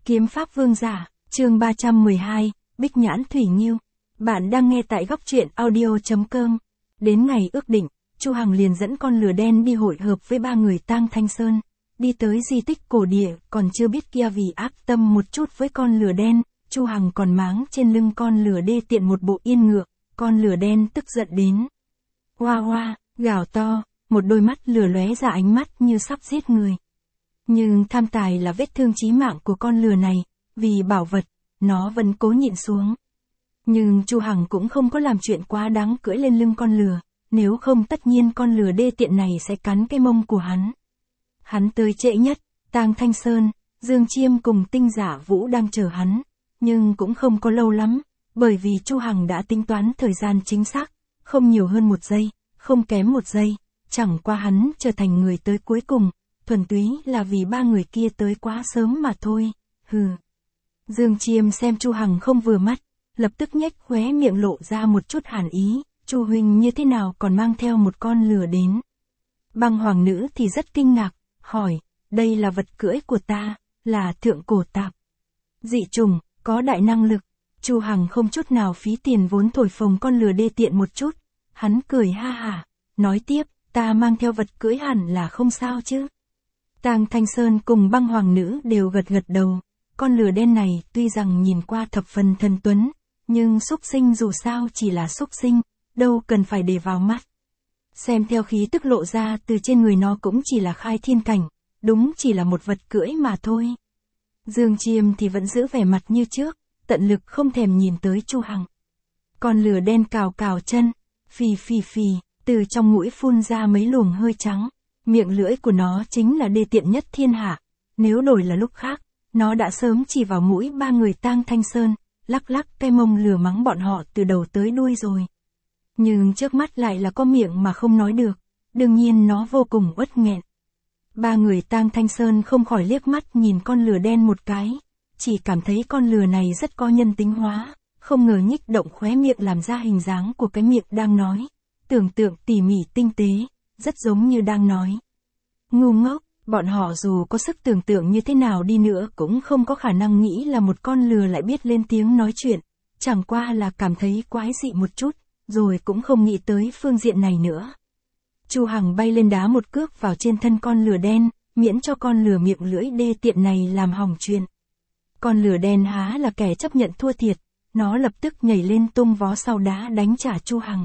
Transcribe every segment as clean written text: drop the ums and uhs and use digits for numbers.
Kiếm pháp vương giả, chương 312, Bích Nhãn Thủy Nghiêu. Bạn đang nghe tại góc truyện audio.com. Đến ngày ước định, Chu Hằng liền dẫn con lừa đen đi hội hợp với ba người Tang Thanh Sơn. Đi tới di tích cổ địa, còn chưa biết kia vì ác tâm một chút với con lừa đen, Chu Hằng còn máng trên lưng con lừa đê tiện một bộ yên ngựa, con lừa đen tức giận đến. Hoa hoa, gào to, một đôi mắt lửa lóe ra ánh mắt như sắp giết người. Nhưng tham tài là vết thương chí mạng của con lừa này, vì bảo vật, nó vẫn cố nhịn xuống. Nhưng Chu Hằng cũng không có làm chuyện quá đáng cưỡi lên lưng con lừa, nếu không tất nhiên con lừa đê tiện này sẽ cắn cái mông của hắn. Hắn tới trễ nhất, Tang Thanh Sơn, Dương Chiêm cùng Tinh Giả Vũ đang chờ hắn, nhưng cũng không có lâu lắm, bởi vì Chu Hằng đã tính toán thời gian chính xác, không nhiều hơn 1 giây, không kém 1 giây, chẳng qua hắn trở thành người tới cuối cùng, thuần túy là vì ba người kia tới quá sớm mà thôi, hừ. Dương Chiêm xem Chu Hằng không vừa mắt, lập tức nhếch khóe miệng lộ ra một chút hàn ý, Chu huynh như thế nào còn mang theo một con lừa đến. Băng hoàng nữ thì rất kinh ngạc, hỏi, đây là vật cưỡi của ta, là thượng cổ tạp. Dị trùng, có đại năng lực. Chu Hằng không chút nào phí tiền vốn thổi phồng con lừa đê tiện một chút, hắn cười ha hả, nói tiếp, ta mang theo vật cưỡi hẳn là không sao chứ. Tang Thanh Sơn cùng băng hoàng nữ đều gật gật đầu, con lừa đen này tuy rằng nhìn qua thập phần thần tuấn, nhưng xúc sinh dù sao chỉ là xúc sinh, đâu cần phải để vào mắt. Xem theo khí tức lộ ra từ trên người nó cũng chỉ là khai thiên cảnh, đúng chỉ là một vật cưỡi mà thôi. Dương Chiêm thì vẫn giữ vẻ mặt như trước, tận lực không thèm nhìn tới Chu Hằng. Con lừa đen cào cào chân, phì phì phì, từ trong mũi phun ra mấy luồng hơi trắng, miệng lưỡi của nó chính là đê tiện nhất thiên hạ, nếu đổi là lúc khác, nó đã sớm chỉ vào mũi ba người Tang Thanh Sơn, lắc lắc cái mông lừa mắng bọn họ từ đầu tới đuôi rồi. Nhưng trước mắt lại là có miệng mà không nói được, đương nhiên nó vô cùng uất nghẹn. Ba người Tang Thanh Sơn không khỏi liếc mắt nhìn con lừa đen một cái, chỉ cảm thấy con lừa này rất có nhân tính hóa, không ngờ nhích động khóe miệng làm ra hình dáng của cái miệng đang nói, tưởng tượng tỉ mỉ tinh tế, rất giống như đang nói. Ngu ngốc, bọn họ dù có sức tưởng tượng như thế nào đi nữa cũng không có khả năng nghĩ là một con lừa lại biết lên tiếng nói chuyện, chẳng qua là cảm thấy quái dị một chút, rồi cũng không nghĩ tới phương diện này nữa. Chu Hằng bay lên đá một cước vào trên thân con lừa đen, miễn cho con lừa miệng lưỡi đê tiện này làm hỏng chuyện. Con lừa đen há là kẻ chấp nhận thua thiệt, nó lập tức nhảy lên tung vó sau đá đánh trả Chu Hằng.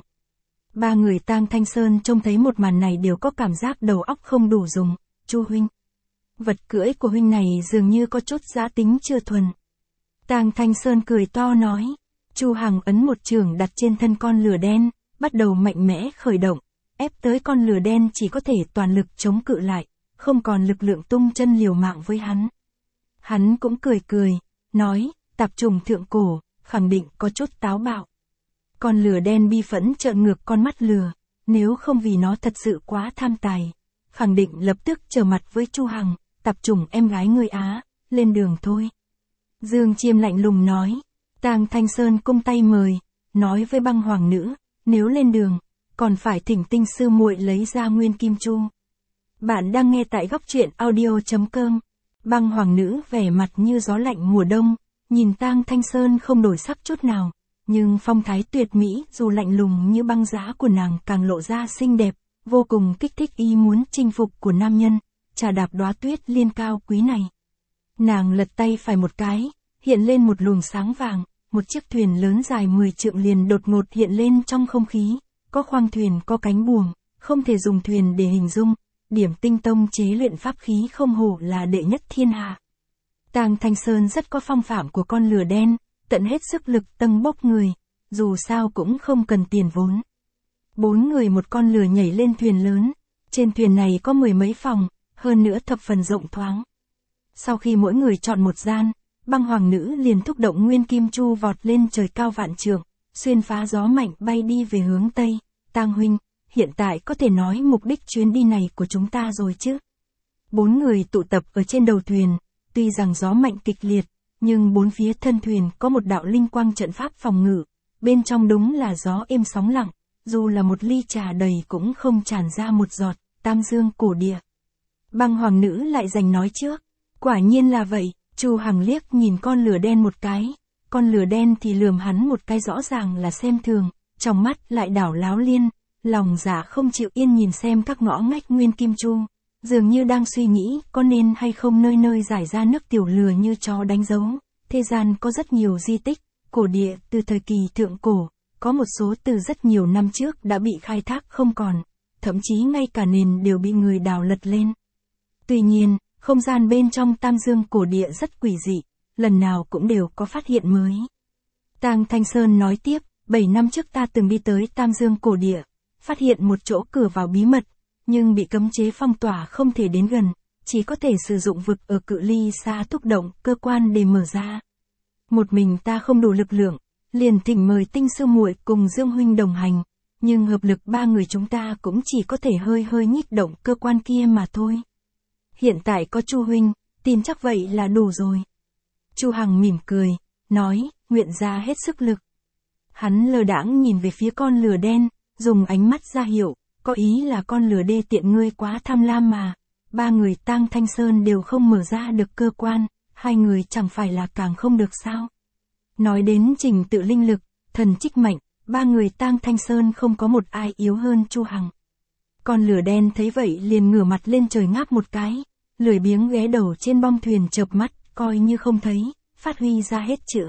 Ba người Tang Thanh Sơn trông thấy một màn này đều có cảm giác đầu óc không đủ dùng. Chu huynh, vật cưỡi của huynh này dường như có chút giá tính chưa thuần. Tang Thanh Sơn cười to nói. Chu Hằng ấn một chưởng đặt trên thân con lừa đen, bắt đầu mạnh mẽ khởi động, ép tới con lừa đen chỉ có thể toàn lực chống cự lại, không còn lực lượng tung chân liều mạng với hắn. Hắn cũng cười cười, nói, tạp trùng thượng cổ, khẳng định có chút táo bạo. Con lừa đen bi phẫn trợn ngược con mắt lừa, nếu không vì nó thật sự quá tham tài, khẳng định lập tức trở mặt với Chu Hằng, tạp trùng em gái ngươi á, lên đường thôi. Dương Chiêm lạnh lùng nói. Tang Thanh Sơn cung tay mời, nói với băng hoàng nữ, nếu lên đường, còn phải thỉnh Tinh sư muội lấy ra nguyên kim chu. Bạn đang nghe tại góc truyện audio.com. Băng hoàng nữ vẻ mặt như gió lạnh mùa đông, nhìn Tang Thanh Sơn không đổi sắc chút nào, nhưng phong thái tuyệt mỹ dù lạnh lùng như băng giá của nàng càng lộ ra xinh đẹp, vô cùng kích thích ý muốn chinh phục của nam nhân, trà đạp đóa tuyết liên cao quý này. Nàng lật tay phải một cái, hiện lên một luồng sáng vàng. Một chiếc thuyền lớn dài 10 trượng liền đột ngột hiện lên trong không khí, có khoang thuyền có cánh buồm, không thể dùng thuyền để hình dung, điểm tinh tông chế luyện pháp khí không hổ là đệ nhất thiên hạ. Tang Thanh Sơn rất có phong phạm của con lừa đen, tận hết sức lực tâng bốc người, dù sao cũng không cần tiền vốn. 4 người một con lừa nhảy lên thuyền lớn, trên thuyền này có 10 mấy phòng, hơn nữa thập phần rộng thoáng. Sau khi mỗi người chọn một gian, băng hoàng nữ liền thúc động nguyên kim chu vọt lên trời cao vạn trượng, xuyên phá gió mạnh bay đi về hướng Tây. Tang huynh, hiện tại có thể nói mục đích chuyến đi này của chúng ta rồi chứ? 4 người tụ tập ở trên đầu thuyền, tuy rằng gió mạnh kịch liệt, nhưng bốn phía thân thuyền có một đạo linh quang trận pháp phòng ngự, bên trong đúng là gió êm sóng lặng, dù là một ly trà đầy cũng không tràn ra một giọt. Tam dương cổ địa. Băng hoàng nữ lại giành nói trước, quả nhiên là vậy. Chu Hằng liếc nhìn con lửa đen một cái, con lửa đen thì lườm hắn một cái rõ ràng là xem thường, trong mắt lại đảo láo liên, lòng dạ không chịu yên nhìn xem các ngõ ngách Nguyên Kim Chu, dường như đang suy nghĩ có nên hay không nơi nơi giải ra nước tiểu lừa như chó đánh dấu. Thế gian có rất nhiều di tích, cổ địa từ thời kỳ thượng cổ, có một số từ rất nhiều năm trước đã bị khai thác không còn, thậm chí ngay cả nền đều bị người đào lật lên. Tuy nhiên, không gian bên trong Tam Dương cổ địa rất quỷ dị, lần nào cũng đều có phát hiện mới. Tang Thanh Sơn nói tiếp, 7 năm trước ta từng đi tới Tam Dương cổ địa, phát hiện một chỗ cửa vào bí mật, nhưng bị cấm chế phong tỏa không thể đến gần, chỉ có thể sử dụng vực ở cự ly xa thúc động cơ quan để mở ra. Một mình ta không đủ lực lượng, liền thỉnh mời Tinh sư muội cùng Dương huynh đồng hành, nhưng hợp lực ba người chúng ta cũng chỉ có thể hơi hơi nhích động cơ quan kia mà thôi. Hiện tại có Chu huynh, tin chắc vậy là đủ rồi. Chu Hằng mỉm cười, nói, nguyện ra hết sức lực. Hắn lơ đãng nhìn về phía con lửa đen, dùng ánh mắt ra hiệu, có ý là con lửa đê tiện ngươi quá tham lam mà. Ba người Tang Thanh Sơn đều không mở ra được cơ quan, hai người chẳng phải là càng không được sao. Nói đến trình tự linh lực, thần trích mạnh, ba người Tang Thanh Sơn không có một ai yếu hơn Chu Hằng. Con lửa đen thấy vậy liền ngửa mặt lên trời ngáp một cái, lười biếng ghé đầu trên bong thuyền chợp mắt, coi như không thấy, phát huy ra hết chữ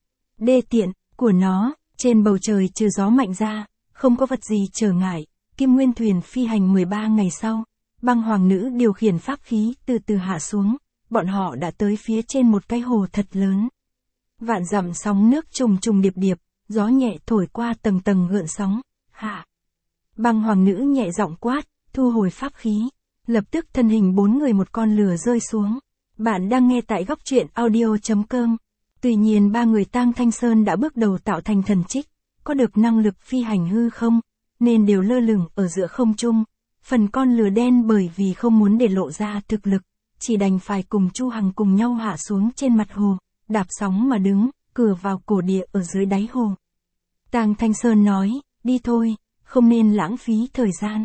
đê tiện của nó. Trên bầu trời trừ gió mạnh ra, không có vật gì trở ngại. Kim Nguyên thuyền phi hành 13 ngày sau, Băng Hoàng nữ điều khiển pháp khí từ từ hạ xuống, bọn họ đã tới phía trên một cái hồ thật lớn. Vạn dặm sóng nước trùng trùng điệp điệp, gió nhẹ thổi qua tầng tầng gợn sóng. Hạ. Băng Hoàng nữ nhẹ giọng quát, thu hồi pháp khí. Lập tức thân hình 4 người một con lửa rơi xuống. Bạn đang nghe tại góc truyện audio.com. Tuy nhiên ba người Tang Thanh Sơn đã bước đầu tạo thành thần trích, có được năng lực phi hành hư không, nên đều lơ lửng ở giữa không trung. Phần con lửa đen bởi vì không muốn để lộ ra thực lực, chỉ đành phải cùng Chu Hằng cùng nhau hạ xuống trên mặt hồ, đạp sóng mà đứng, cửa vào cổ địa ở dưới đáy hồ. Tang Thanh Sơn nói, đi thôi, không nên lãng phí thời gian.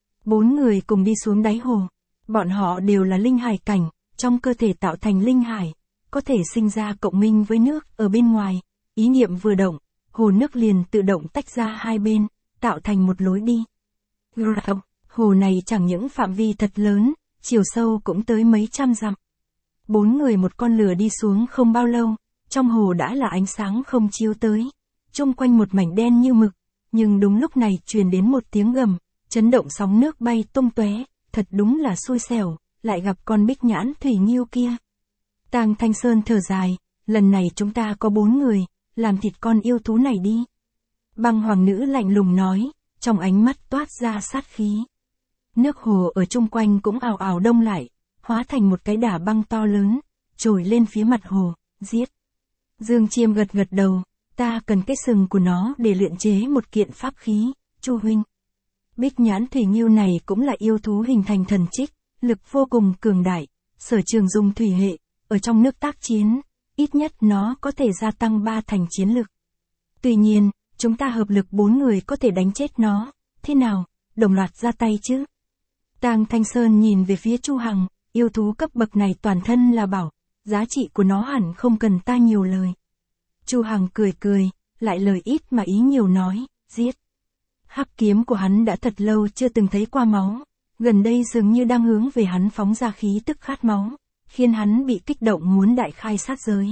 4 người cùng đi xuống đáy hồ, bọn họ đều là linh hải cảnh, trong cơ thể tạo thành linh hải, có thể sinh ra cộng minh với nước ở bên ngoài, ý niệm vừa động, hồ nước liền tự động tách ra hai bên, tạo thành một lối đi. Hồ này chẳng những phạm vi thật lớn, chiều sâu cũng tới mấy trăm dặm. 4 người một con lửa đi xuống không bao lâu, trong hồ đã là ánh sáng không chiếu tới, chung quanh một mảnh đen như mực, nhưng đúng lúc này truyền đến một tiếng gầm, chấn động sóng nước bay tung tóe, thật đúng là xui xẻo, lại gặp con bích nhãn thủy nghiêu kia. Tang Thanh Sơn thở dài, lần này chúng ta có 4 người, làm thịt con yêu thú này đi. Băng Hoàng nữ lạnh lùng nói, trong ánh mắt toát ra sát khí. Nước hồ ở chung quanh cũng ào ào đông lại, hóa thành một cái đả băng to lớn, trồi lên phía mặt hồ, giết. Dương Chiêm gật gật đầu, ta cần cái sừng của nó để luyện chế một kiện pháp khí, Chu huynh. Bích nhãn thủy nghiêu này cũng là yêu thú hình thành thần trích, lực vô cùng cường đại, sở trường dùng thủy hệ, ở trong nước tác chiến, ít nhất nó có thể gia tăng 3 thành chiến lực. Tuy nhiên, chúng ta hợp lực 4 người có thể đánh chết nó, thế nào, đồng loạt ra tay chứ? Tang Thanh Sơn nhìn về phía Chu Hằng, yêu thú cấp bậc này toàn thân là bảo, giá trị của nó hẳn không cần ta nhiều lời. Chu Hằng cười cười, lại lời ít mà ý nhiều nói, giết. Hắc kiếm của hắn đã thật lâu chưa từng thấy qua máu, gần đây dường như đang hướng về hắn phóng ra khí tức khát máu, khiến hắn bị kích động muốn đại khai sát giới.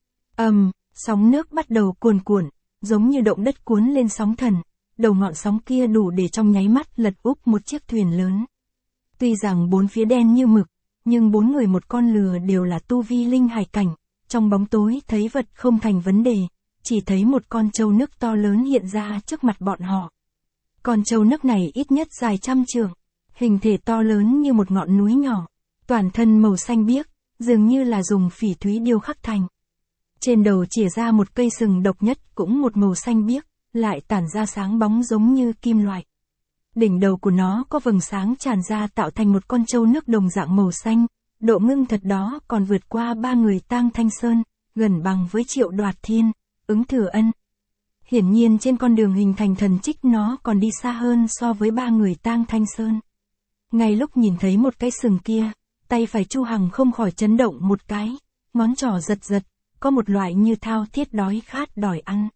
Sóng nước bắt đầu cuồn cuộn, giống như động đất cuốn lên sóng thần, đầu ngọn sóng kia đủ để trong nháy mắt lật úp một chiếc thuyền lớn. Tuy rằng bốn phía đen như mực, nhưng 4 người một con lừa đều là tu vi linh hải cảnh, trong bóng tối thấy vật không thành vấn đề, chỉ thấy một con trâu nước to lớn hiện ra trước mặt bọn họ. Con trâu nước này ít nhất dài 100 trượng, hình thể to lớn như một ngọn núi nhỏ, toàn thân màu xanh biếc, dường như là dùng phỉ thúy điêu khắc thành. Trên đầu chìa ra một cây sừng độc nhất cũng một màu xanh biếc, lại tản ra sáng bóng giống như kim loại. Đỉnh đầu của nó có vầng sáng tràn ra tạo thành một con trâu nước đồng dạng màu xanh, độ ngưng thật đó còn vượt qua 3 người Tang Thanh Sơn, gần bằng với Triệu Đoạt Thiên, Ứng Thừa Ân. Hiển nhiên trên con đường hình thành thần trích nó còn đi xa hơn so với 3 người Tang Thanh Sơn. Ngay lúc nhìn thấy một cái sừng kia, tay phải Chu Hằng không khỏi chấn động một cái, ngón trỏ giật giật, có một loại như thao thiết đói khát đòi ăn.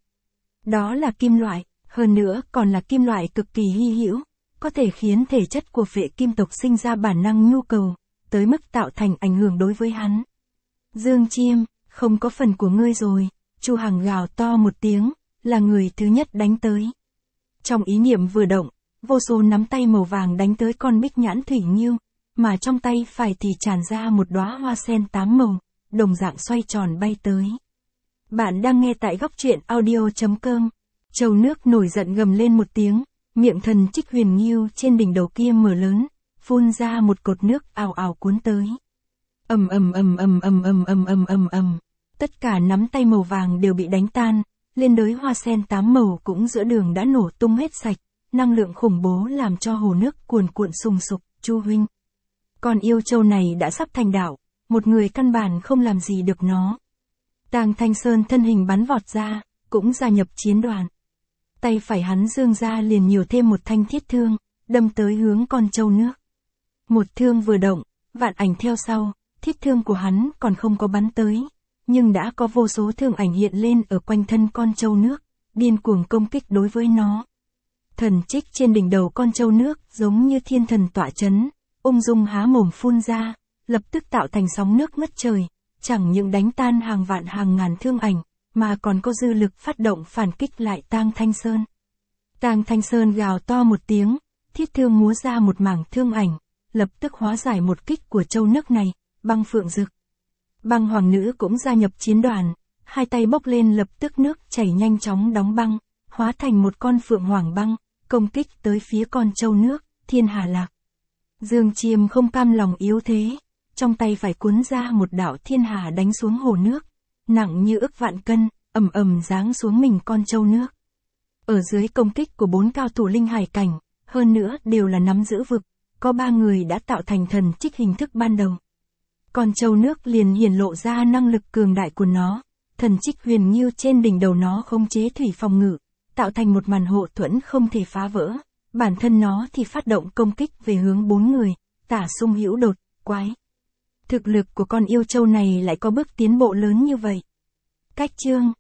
Đó là kim loại, hơn nữa còn là kim loại cực kỳ hy hữu, có thể khiến thể chất của phệ kim tộc sinh ra bản năng nhu cầu, tới mức tạo thành ảnh hưởng đối với hắn. Dương Chiêm, không có phần của ngươi rồi, Chu Hằng gào to một tiếng, là người thứ nhất đánh tới. Trong ý niệm vừa động, vô số nắm tay màu vàng đánh tới con bích nhãn thủy nghiêu, mà trong tay phải thì tràn ra một đóa hoa sen 8 màu, đồng dạng xoay tròn bay tới. Bạn đang nghe tại góc truyện audio.com. Châu nước nổi giận gầm lên một tiếng, miệng thần trích huyền nghiêu trên đỉnh đầu kia mở lớn, phun ra một cột nước ào ào cuốn tới. Ầm ầm ầm ầm ầm ầm ầm ầm ầm ầm. Tất cả nắm tay màu vàng đều bị đánh tan, liên đới hoa sen 8 màu cũng giữa đường đã nổ tung hết sạch, năng lượng khủng bố làm cho hồ nước cuồn cuộn sùng sục. Chu huynh, con yêu châu này đã sắp thành đạo, một người căn bản không làm gì được nó. Tàng Thanh Sơn thân hình bắn vọt ra, cũng gia nhập chiến đoàn. Tay phải hắn giương ra liền nhiều thêm một thanh thiết thương, đâm tới hướng con châu nước. Một thương vừa động, vạn ảnh theo sau, thiết thương của hắn còn không có bắn tới, nhưng đã có vô số thương ảnh hiện lên ở quanh thân con châu nước, điên cuồng công kích đối với nó. Thần trích trên đỉnh đầu con châu nước giống như thiên thần tọa chấn, ung dung há mồm phun ra, lập tức tạo thành sóng nước ngất trời, chẳng những đánh tan hàng vạn hàng ngàn thương ảnh, mà còn có dư lực phát động phản kích lại Tang Thanh Sơn. Tang Thanh Sơn gào to một tiếng, thiết thương múa ra một mảng thương ảnh, lập tức hóa giải một kích của châu nước này. Băng Phượng Dực, Băng Hoàng Nữ cũng gia nhập chiến đoàn, hai tay bốc lên lập tức nước chảy nhanh chóng đóng băng, hóa thành một con phượng hoàng băng, công kích tới phía con châu nước, Thiên Hà Lạc. Dương Chiêm không cam lòng yếu thế, trong tay phải cuốn ra một đạo thiên hà đánh xuống hồ nước, nặng như ức vạn cân, ầm ầm giáng xuống mình con châu nước. Ở dưới công kích của 4 cao thủ linh hải cảnh, hơn nữa đều là nắm giữ vực, có 3 người đã tạo thành thần trích hình thức ban đầu. Con châu nước liền hiển lộ ra năng lực cường đại của nó, thần trích huyền nghiêu trên đỉnh đầu nó khống chế thủy phòng ngự, tạo thành một màn hộ thuẫn không thể phá vỡ, bản thân nó thì phát động công kích về hướng 4 người, Tả Sung Hữu đột, quái. Thực lực của con yêu châu này lại có bước tiến bộ lớn như vậy. Cách chương